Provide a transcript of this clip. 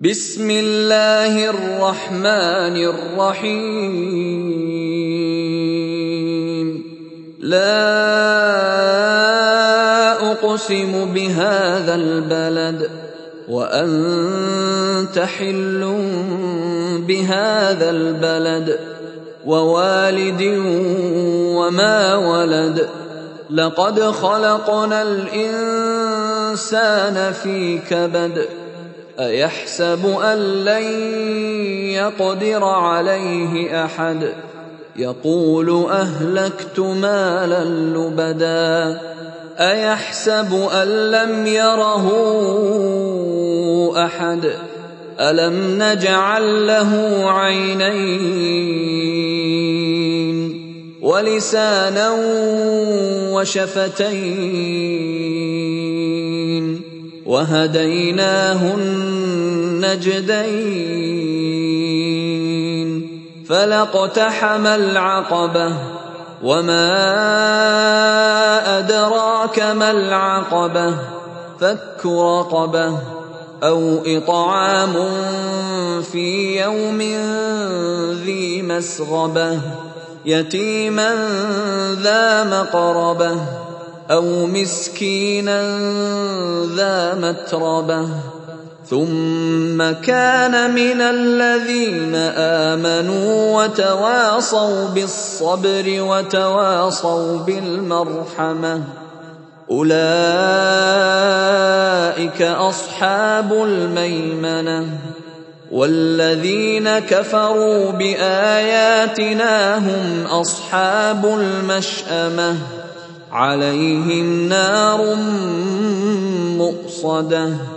بسم الله الرحمن الرحيم لا أقسم بهذا البلد وأنت حل بهذا البلد ووالد وما ولد لقد خلقنا الإنسان في كبد أيحسب أن لن يقدر عليه أحد يقول أهلكت مالا لبدا أيحسب أن لم يره أحد ألم نجعل له عينين ولسانا وشفتين وهديناه النجدين فلاقتحم العقبة وما أدراك ما العقبة فك رقبة أو إطعام في يوم ذي مسغبة يتيما ذا مقربة أو مسكينا ذا متربة ثم كان من الذين آمنوا وتواصوا بالصبر وتواصوا بالمرحمة أولئك أصحاب الميمنة والذين كفروا بآياتنا هم أصحاب المشأمة عليهم نار مؤصدة